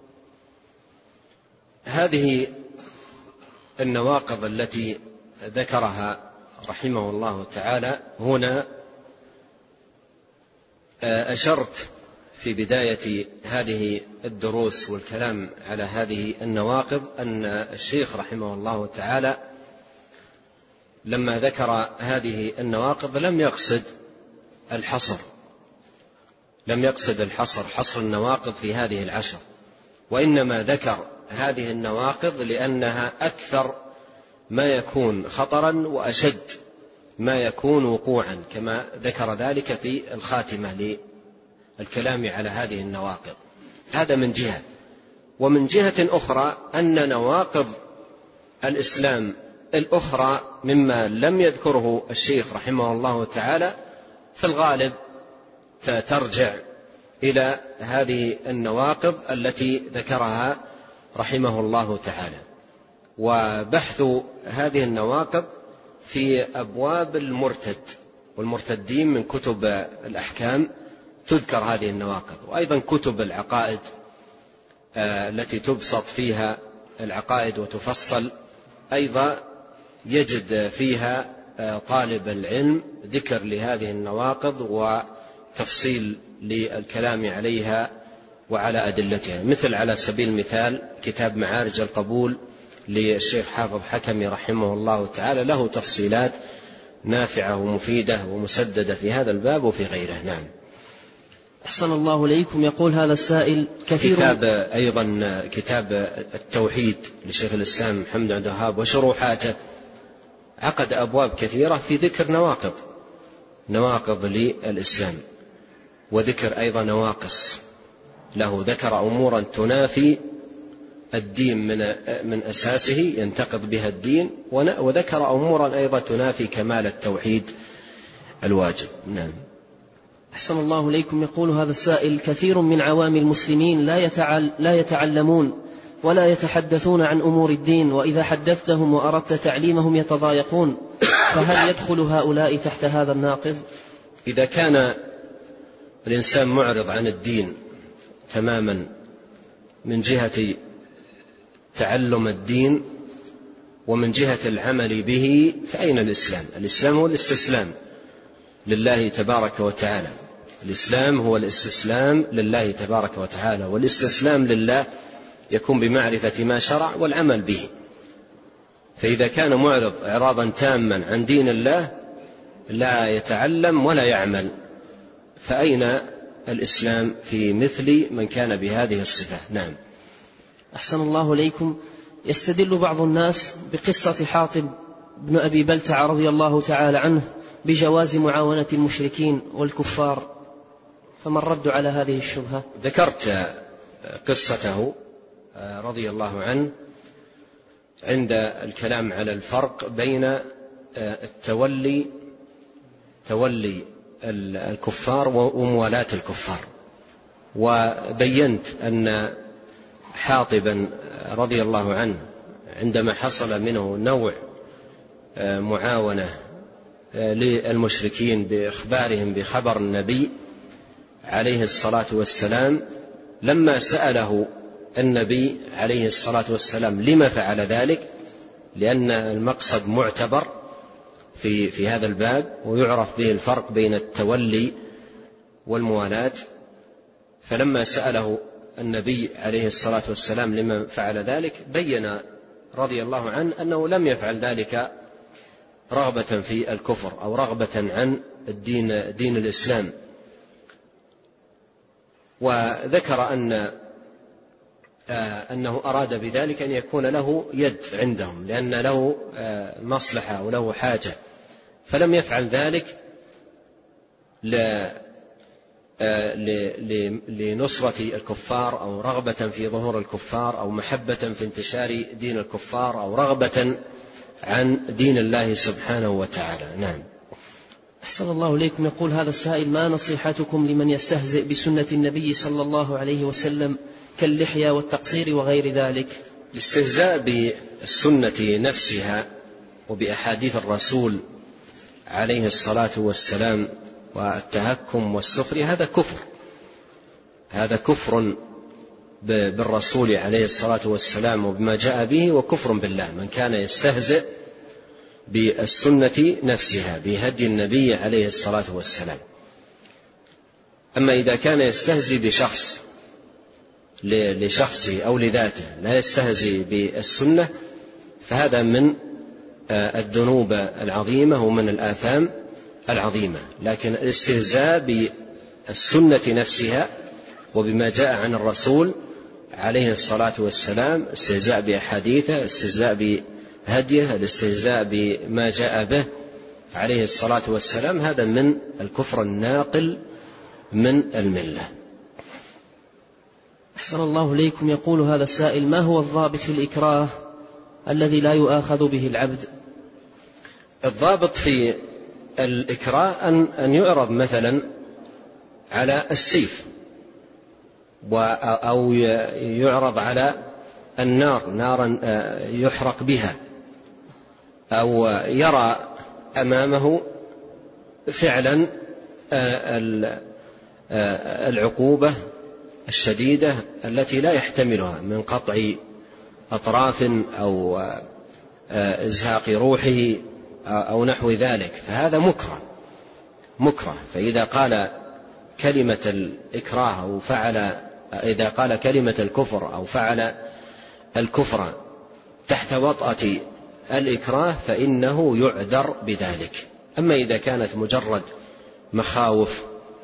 هذه النواقض التي ذكرها رحمه الله تعالى هنا أشرت في بداية هذه الدروس والكلام على هذه النواقض أن الشيخ رحمه الله تعالى لما ذكر هذه النواقض لم يقصد الحصر لم يقصد الحصر حصر النواقض في هذه العشر، وإنما ذكر هذه النواقض لأنها أكثر ما يكون خطرا وأشد ما يكون وقوعا، كما ذكر ذلك في الخاتمة للكلام على هذه النواقض. هذا من جهة. ومن جهة أخرى أن نواقض الإسلام الأخرى مما لم يذكره الشيخ رحمه الله تعالى في الغالب ترجع إلى هذه النواقض التي ذكرها رحمه الله تعالى. وبحث هذه النواقض في أبواب المرتد والمرتدين من كتب الأحكام تذكر هذه النواقض، وأيضا كتب العقائد التي تبسط فيها العقائد وتفصل أيضا يجد فيها طالب العلم ذكر لهذه النواقض وتفصيل للكلام عليها وعلى أدلتها، مثل على سبيل المثال كتاب معارج القبول للشيخ حافظ حكمي رحمه الله تعالى، له تفصيلات نافعة ومفيدة ومسددة في هذا الباب وفي غيره. نعم. أحسن الله إليكم. يقول هذا السائل كثير كتاب أيضا كتاب التوحيد لشيخ الإسلام محمد عبد الوهاب وشروحاته عقد أبواب كثيرة في ذكر نواقض نواقض للإسلام، وذكر أيضا نواقص له، ذكر أمورا تنافي الدين من من أساسه ينتقض بها الدين، وذكر أمورا أيضا تنافي كمال التوحيد الواجب. نعم. أحسن الله إليكم. يقول هذا السائل كثير من عوام المسلمين لا يتعل لا يتعلمون ولا يتحدثون عن أمور الدين، وإذا حدثتهم وأردت تعليمهم يتضايقون، فهل يدخل هؤلاء تحت هذا الناقض؟ إذا كان الإنسان معرض عن الدين تماما من جهة تعلم الدين ومن جهة العمل به، فأين الإسلام؟ الإسلام هو الاستسلام لله تبارك وتعالى. الإسلام هو الاستسلام لله تبارك وتعالى، والاستسلام لله يكون بمعرفة ما شرع والعمل به. فإذا كان معرض إعراضا تاما عن دين الله لا يتعلم ولا يعمل، فأين الإسلام في مثل من كان بهذه الصفة؟ نعم. أحسن الله إليكم. يستدل بعض الناس بقصة حاطب بن أبي بلتع رضي الله تعالى عنه بجواز معاونة المشركين والكفار، فما الرد على هذه الشبهة؟ ذكرت قصته رضي الله عنه عند الكلام على الفرق بين التولي تولي الكفار وموالاة الكفار، وبينت أن حاطبا رضي الله عنه عندما حصل منه نوع معاونة للمشركين بإخبارهم بخبر النبي عليه الصلاة والسلام، لما سأله النبي عليه الصلاة والسلام لما فعل ذلك، لأن المقصد معتبر في في هذا الباب ويعرف به الفرق بين التولي والموالاة، فلما سأله النبي عليه الصلاة والسلام لما فعل ذلك بين رضي الله عنه أنه لم يفعل ذلك رغبة في الكفر أو رغبة عن الدين دين الإسلام. وذكر أن أنه أراد بذلك أن يكون له يد عندهم لأن له مصلحة أو له حاجة، فلم يفعل ذلك لنصرة الكفار أو رغبة في ظهور الكفار أو محبة في انتشار دين الكفار أو رغبة عن دين الله سبحانه وتعالى. نعم. أحسن الله إليكم. يقول هذا السائل: ما نصيحتكم لمن يستهزئ بسنة النبي صلى الله عليه وسلم كاللحية والتقصير وغير ذلك؟ الاستهزاء بالسنة نفسها وبأحاديث الرسول عليه الصلاة والسلام والتهكم والسخرية هذا كفر، هذا كفر بالرسول عليه الصلاة والسلام وبما جاء به، وكفر بالله. من كان يستهزئ بالسنة نفسها بهدي النبي عليه الصلاة والسلام. أما إذا كان يستهزئ بشخص لشخصه أو لذاته لا يستهزئ بالسنة فهذا من الذنوب العظيمة ومن الآثام العظيمة. لكن الاستهزاء بالسنة نفسها وبما جاء عن الرسول عليه الصلاة والسلام، استهزاء بأحاديثه، استهزاء بهديه، الاستهزاء بما جاء به عليه الصلاة والسلام، هذا من الكفر الناقل من الملة. أحسن الله إليكم. يقول هذا السائل: ما هو الضابط في الإكراه الذي لا يؤاخذ به العبد؟ الضابط في الإكراه أن يعرض مثلا على السيف أو يعرض على النار، نارا يحرق بها، أو يرى أمامه فعلا العقوبة الشديدة التي لا يحتملها من قطع أطراف أو إزهاق روحه أو نحو ذلك، فهذا مكره مكره. فإذا قال كلمة الإكراه أو فعل إذا قال كلمة الكفر أو فعل الكفر تحت وطأة الإكراه فإنه يعذر بذلك. أما إذا كانت مجرد مخاوف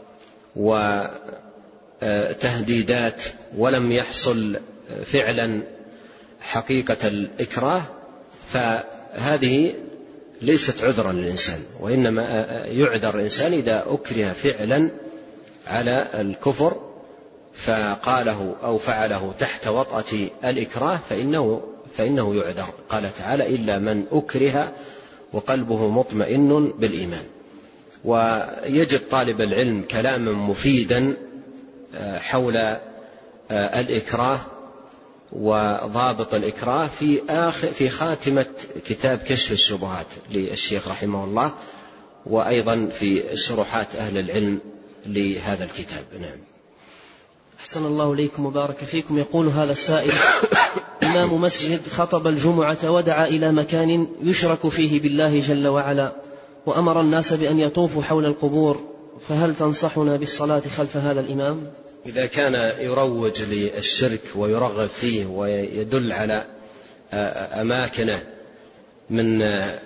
وتهديدات ولم يحصل فعلا حقيقة الإكراه فهذه ليست عذرا للإنسان، وإنما يعذر الإنسان إذا أكره فعلا على الكفر فقاله أو فعله تحت وطأة الإكراه فإنه, فإنه يعذر. قال تعالى: إلا من أكره وقلبه مطمئن بالإيمان. ويجد طالب العلم كلاما مفيدا حول الإكراه وضابط الإكراه في آخر في خاتمة كتاب كشف الشبهات للشيخ رحمه الله، وأيضا في شروحات أهل العلم لهذا الكتاب. نعم. أحسن الله إليكم وبارك فيكم. يقول هذا السائل: إمام مسجد خطب الجمعة ودعا إلى مكان يشرك فيه بالله جل وعلا وأمر الناس بأن يطوفوا حول القبور، فهل تنصحنا بالصلاة خلف هذا الإمام؟ إذا كان يروج للشرك ويرغب فيه ويدل على أماكنه من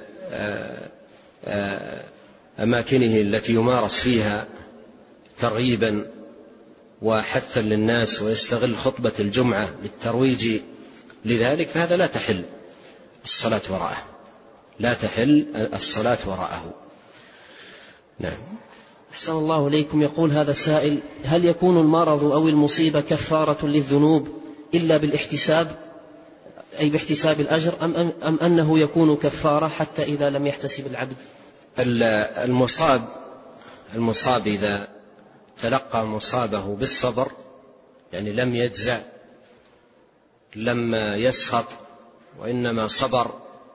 أماكنه التي يمارس فيها ترغيبا وحثا للناس ويستغل خطبة الجمعة للترويج لذلك فهذا لا تحل الصلاة وراءه، لا تحل الصلاة وراءه. نعم. أحسن الله إليكم. يقول هذا السائل: هل يكون المرض أو المصيبة كفارة للذنوب إلا بالاحتساب أي باحتساب الأجر، أم, أم أنه يكون كفارة حتى إذا لم يحتسب العبد؟ المصاب المصاب إذا تلقى مصابه بالصبر، يعني لم يجزع لم يسخط وإنما صبر،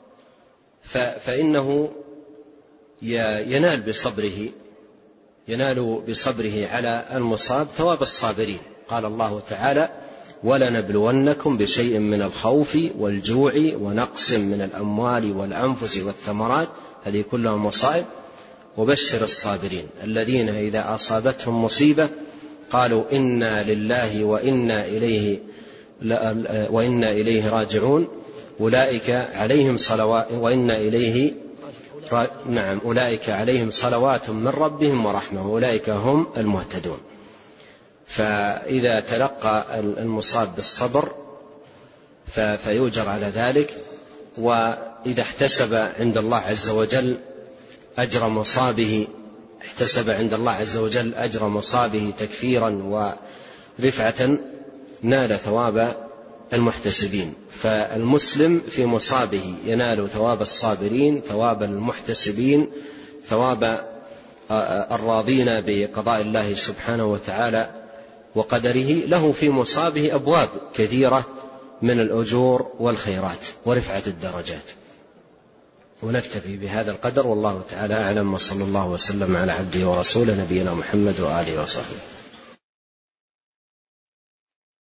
فإنه ينال بصبره ينال بصبره على المصاب ثواب الصابرين. قال الله تعالى: ولنبلونكم بشيء من الخوف والجوع ونقص من الأموال والأنفس والثمرات، هذه كلها مصائب، وبشر الصابرين الذين إذا أصابتهم مصيبة قالوا إنا لله وإنا إليه وإنا إليه راجعون أولئك عليهم صلوات وإنا إليه نعم أولئك عليهم صلوات من ربهم ورحمة أولئك هم المهتدون. فإذا تلقى المصاب بالصبر فيؤجر على ذلك. وإذا احتسب عند الله عز وجل أجر مصابه احتسب عند الله عز وجل أجر مصابه تكفيرا ورفعة نال ثواب المحتسبين. فالمسلم في مصابه ينال ثواب الصابرين، ثواب المحتسبين، ثواب الراضين بقضاء الله سبحانه وتعالى وقدره. له في مصابه أبواب كثيرة من الأجور والخيرات ورفعة الدرجات. ونكتفي بهذا القدر، والله تعالى أعلم، وصلى الله وسلم على عبده ورسوله نبينا محمد وآله وصحبه.